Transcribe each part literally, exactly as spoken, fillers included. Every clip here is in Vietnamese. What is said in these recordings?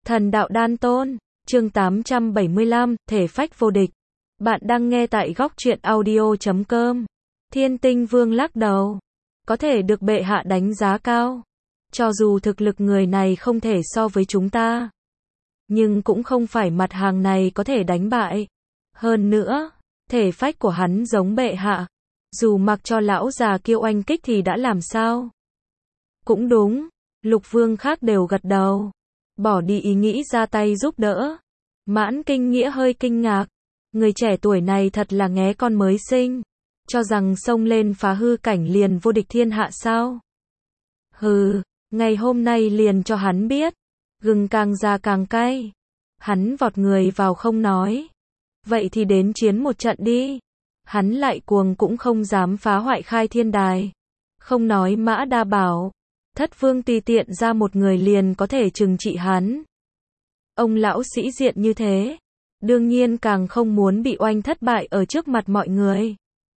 Thần đạo đan tôn, chương tám trăm bảy mươi lăm, thể phách vô địch. Bạn đang nghe tại góc truyện audio chấm com. Thiên Tinh Vương lắc đầu. Có thể được bệ hạ đánh giá cao. Cho dù thực lực người này không thể so với chúng ta, nhưng cũng không phải mặt hàng này có thể đánh bại. Hơn nữa, thể phách của hắn giống bệ hạ. Dù mặc cho lão già kiêu oanh kích thì đã làm sao? Cũng đúng, Lục Vương khác đều gật đầu. Bỏ đi ý nghĩ ra tay giúp đỡ. Mãn Kinh Nghĩa hơi kinh ngạc. Người trẻ tuổi này thật là nghé con mới sinh. Cho rằng xông lên phá hư cảnh liền vô địch thiên hạ sao? Hừ, ngày hôm nay liền cho hắn biết. Gừng càng già càng cay. Hắn vọt người vào không nói. Vậy thì đến chiến một trận đi. Hắn lại cuồng cũng không dám phá hoại khai thiên đài. Không nói Mã Đa bảo. Thất vương tùy tiện ra một người liền có thể trừng trị hắn. Ông lão sĩ diện như thế, đương nhiên càng không muốn bị oanh thất bại ở trước mặt mọi người.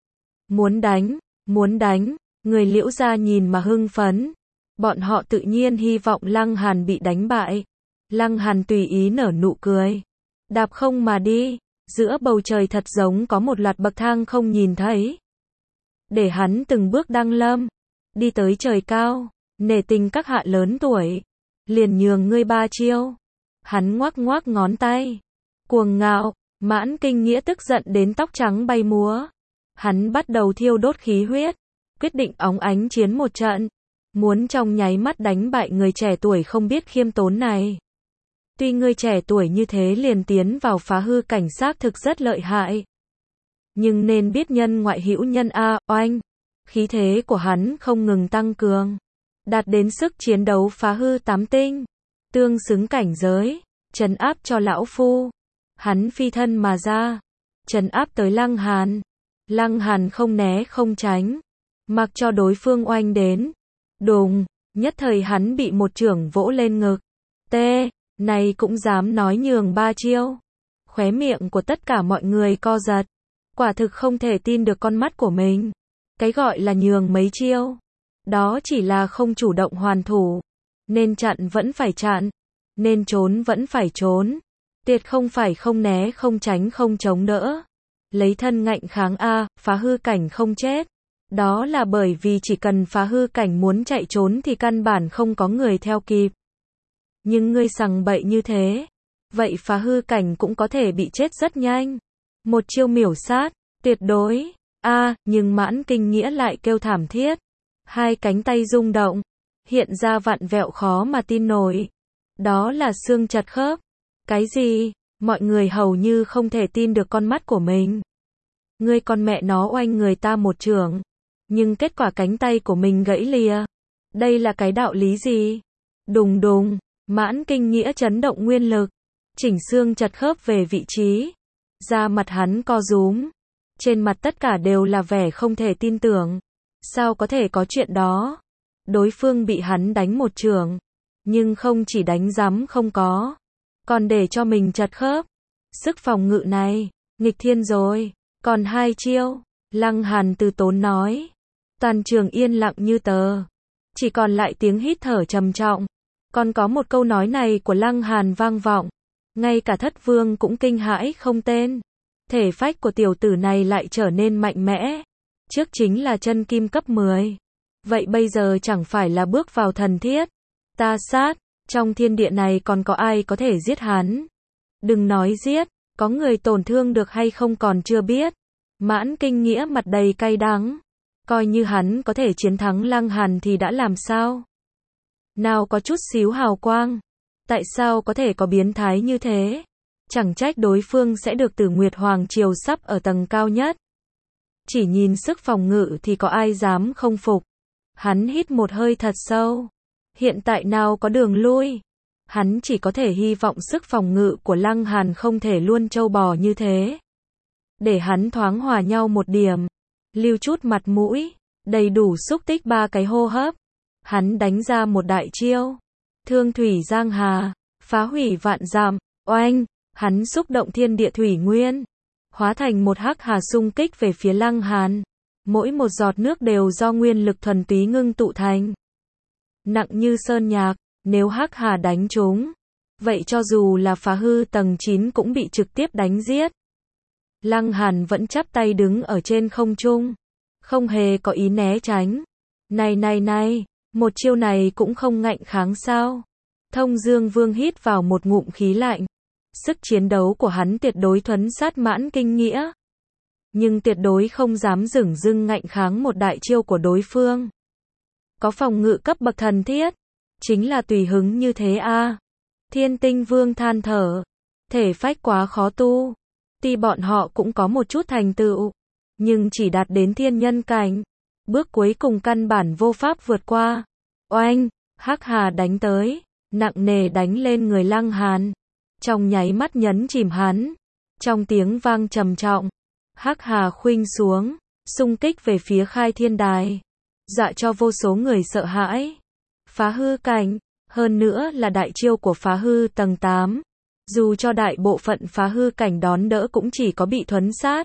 Muốn đánh, muốn đánh, người Liễu gia nhìn mà hưng phấn. Bọn họ tự nhiên hy vọng Lăng Hàn bị đánh bại. Lăng Hàn tùy ý nở nụ cười. Đạp không mà đi, giữa bầu trời thật giống có một loạt bậc thang không nhìn thấy. Để hắn từng bước đăng lâm, đi tới trời cao. Nể tình các hạ lớn tuổi, liền nhường ngươi ba chiêu. Hắn ngoác ngoác ngón tay. Cuồng ngạo, Mãn Kinh Nghĩa tức giận đến tóc trắng bay múa. Hắn bắt đầu thiêu đốt khí huyết, quyết định óng ánh chiến một trận. Muốn trong nháy mắt đánh bại người trẻ tuổi không biết khiêm tốn này. Tuy người trẻ tuổi như thế liền tiến vào phá hư cảnh xác thực rất lợi hại. Nhưng nên biết nhân ngoại hữu nhân a, oanh. Khí thế của hắn không ngừng tăng cường. Đạt đến sức chiến đấu phá hư tám tinh, tương xứng cảnh giới, trấn áp cho lão phu. Hắn phi thân mà ra, trấn áp tới Lăng Hàn. Lăng Hàn không né không tránh, mặc cho đối phương oanh đến. Đùng, nhất thời hắn bị một chưởng vỗ lên ngực. Tê, này cũng dám nói nhường ba chiêu. Khóe miệng của tất cả mọi người co giật. Quả thực không thể tin được con mắt của mình. Cái gọi là nhường mấy chiêu, đó chỉ là không chủ động hoàn thủ. Nên chặn vẫn phải chặn. Nên trốn vẫn phải trốn. Tiệt không phải không né không tránh không chống đỡ. Lấy thân ngạnh kháng A, phá hư cảnh không chết. Đó là bởi vì chỉ cần phá hư cảnh muốn chạy trốn thì căn bản không có người theo kịp. Nhưng ngươi sằng bậy như thế, vậy phá hư cảnh cũng có thể bị chết rất nhanh. Một chiêu miểu sát, tuyệt đối. A, nhưng Mãn Kinh Nghĩa lại kêu thảm thiết. Hai cánh tay rung động, hiện ra vặn vẹo khó mà tin nổi. Đó là xương chật khớp. Cái gì? Mọi người hầu như không thể tin được con mắt của mình. Ngươi con mẹ nó oanh người ta một chưởng, nhưng kết quả cánh tay của mình gãy lìa. Đây là cái đạo lý gì? Đùng đùng, Mãn Kinh Nghĩa chấn động nguyên lực, chỉnh xương chật khớp về vị trí. Da mặt hắn co rúm, trên mặt tất cả đều là vẻ không thể tin tưởng. Sao có thể có chuyện đó? Đối phương bị hắn đánh một chưởng, nhưng không chỉ đánh rắm không có, còn để cho mình chật khớp. Sức phòng ngự này, nghịch thiên rồi. Còn hai chiêu, Lăng Hàn từ tốn nói. Toàn trường yên lặng như tờ. Chỉ còn lại tiếng hít thở trầm trọng. Còn có một câu nói này của Lăng Hàn vang vọng. Ngay cả Thất Vương cũng kinh hãi không tên. Thể phách của tiểu tử này lại trở nên mạnh mẽ. Trước chính là chân kim cấp mười. Vậy bây giờ chẳng phải là bước vào thần thiết. Ta sát, trong thiên địa này còn có ai có thể giết hắn? Đừng nói giết, có người tổn thương được hay không còn chưa biết. Mãn Kinh Nghĩa mặt đầy cay đắng. Coi như hắn có thể chiến thắng Lăng Hàn thì đã làm sao? Nào có chút xíu hào quang. Tại sao có thể có biến thái như thế? Chẳng trách đối phương sẽ được Tử Nguyệt Hoàng Triều sắp ở tầng cao nhất. Chỉ nhìn sức phòng ngự thì có ai dám không phục. Hắn hít một hơi thật sâu. Hiện tại nào có đường lui. Hắn chỉ có thể hy vọng sức phòng ngự của Lăng Hàn không thể luôn trâu bò như thế. Để hắn thoáng hòa nhau một điểm. Lưu chút mặt mũi. Đầy đủ xúc tích ba cái hô hấp. Hắn đánh ra một đại chiêu. Thương thủy giang hà. Phá hủy vạn dặm. Oanh. Hắn xúc động thiên địa thủy nguyên. Hóa thành một hắc hà xung kích về phía Lăng Hàn. Mỗi một giọt nước đều do nguyên lực thuần túy ngưng tụ thành. Nặng như sơn nhạc, nếu hắc hà đánh trúng, vậy cho dù là phá hư tầng chín cũng bị trực tiếp đánh giết. Lăng Hàn vẫn chắp tay đứng ở trên không trung, không hề có ý né tránh. Này này này, một chiêu này cũng không ngạnh kháng sao? Thông Dương Vương hít vào một ngụm khí lạnh. Sức chiến đấu của hắn tuyệt đối thuấn sát Mãn Kinh Nghĩa, nhưng tuyệt đối không dám dửng dưng ngạnh kháng một đại chiêu của đối phương. Có phòng ngự cấp bậc thần thiết, chính là tùy hứng như thế a. À. Thiên Tinh Vương than thở, thể phách quá khó tu. Tuy bọn họ cũng có một chút thành tựu, nhưng chỉ đạt đến thiên nhân cảnh, bước cuối cùng căn bản vô pháp vượt qua. Oanh, Hắc Hà đánh tới, nặng nề đánh lên người Lăng Hàn, trong nháy mắt nhấn chìm hắn. Trong tiếng vang trầm trọng, Hắc Hà khuynh xuống, xung kích về phía Khai Thiên Đài, dọa cho vô số người sợ hãi. Phá hư cảnh, hơn nữa là đại chiêu của phá hư tầng tám. Dù cho đại bộ phận phá hư cảnh đón đỡ cũng chỉ có bị thuấn sát.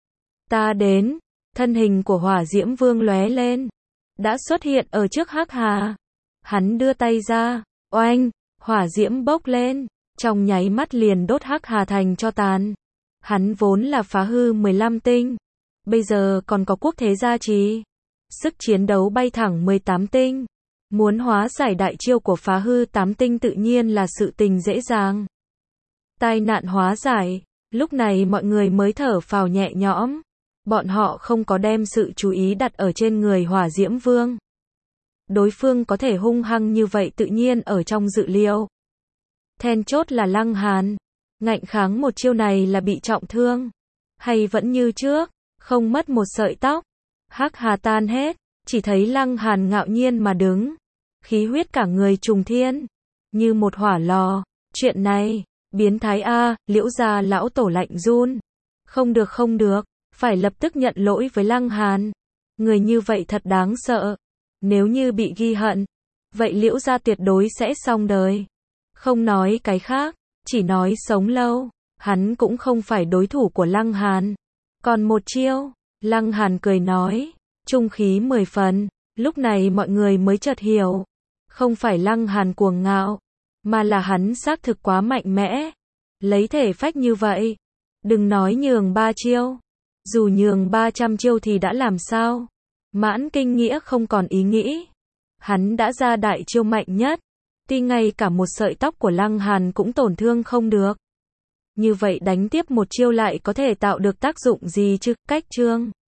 Ta đến, thân hình của Hỏa Diễm Vương lóe lên, đã xuất hiện ở trước Hắc Hà. Hắn đưa tay ra, oanh, hỏa diễm bốc lên, trong nháy mắt liền đốt Hắc Hà thành cho tàn. Hắn vốn là phá hư mười lăm tinh, bây giờ còn có quốc thế gia trì, sức chiến đấu bay thẳng mười tám tinh. Muốn hóa giải đại chiêu của phá hư tám tinh tự nhiên là sự tình dễ dàng. Tai nạn hóa giải, lúc này mọi người mới thở phào nhẹ nhõm. Bọn họ không có đem sự chú ý đặt ở trên người Hỏa Diễm Vương. Đối phương có thể hung hăng như vậy tự nhiên ở trong dự liệu. Then chốt là Lăng Hàn, ngạnh kháng một chiêu này là bị trọng thương, hay vẫn như trước, không mất một sợi tóc. Hắc Hà tan hết, chỉ thấy Lăng Hàn ngạo nhiên mà đứng, khí huyết cả người trùng thiên, như một hỏa lò. Chuyện này, biến thái a, Liễu gia lão tổ lạnh run. Không được không được, phải lập tức nhận lỗi với Lăng Hàn. Người như vậy thật đáng sợ. Nếu như bị ghi hận, vậy Liễu gia tuyệt đối sẽ xong đời. Không nói cái khác, chỉ nói sống lâu, hắn cũng không phải đối thủ của Lăng Hàn. Còn một chiêu, Lăng Hàn cười nói, trung khí mười phần, lúc này mọi người mới chợt hiểu. Không phải Lăng Hàn cuồng ngạo, mà là hắn xác thực quá mạnh mẽ. Lấy thể phách như vậy, đừng nói nhường ba chiêu, dù nhường ba trăm chiêu thì đã làm sao? Mãn Kinh Nghĩa không còn ý nghĩ. Hắn đã ra đại chiêu mạnh nhất, tuy ngay cả một sợi tóc của Lăng Hàn cũng tổn thương không được. Như vậy đánh tiếp một chiêu lại có thể tạo được tác dụng gì chứ? Cách chương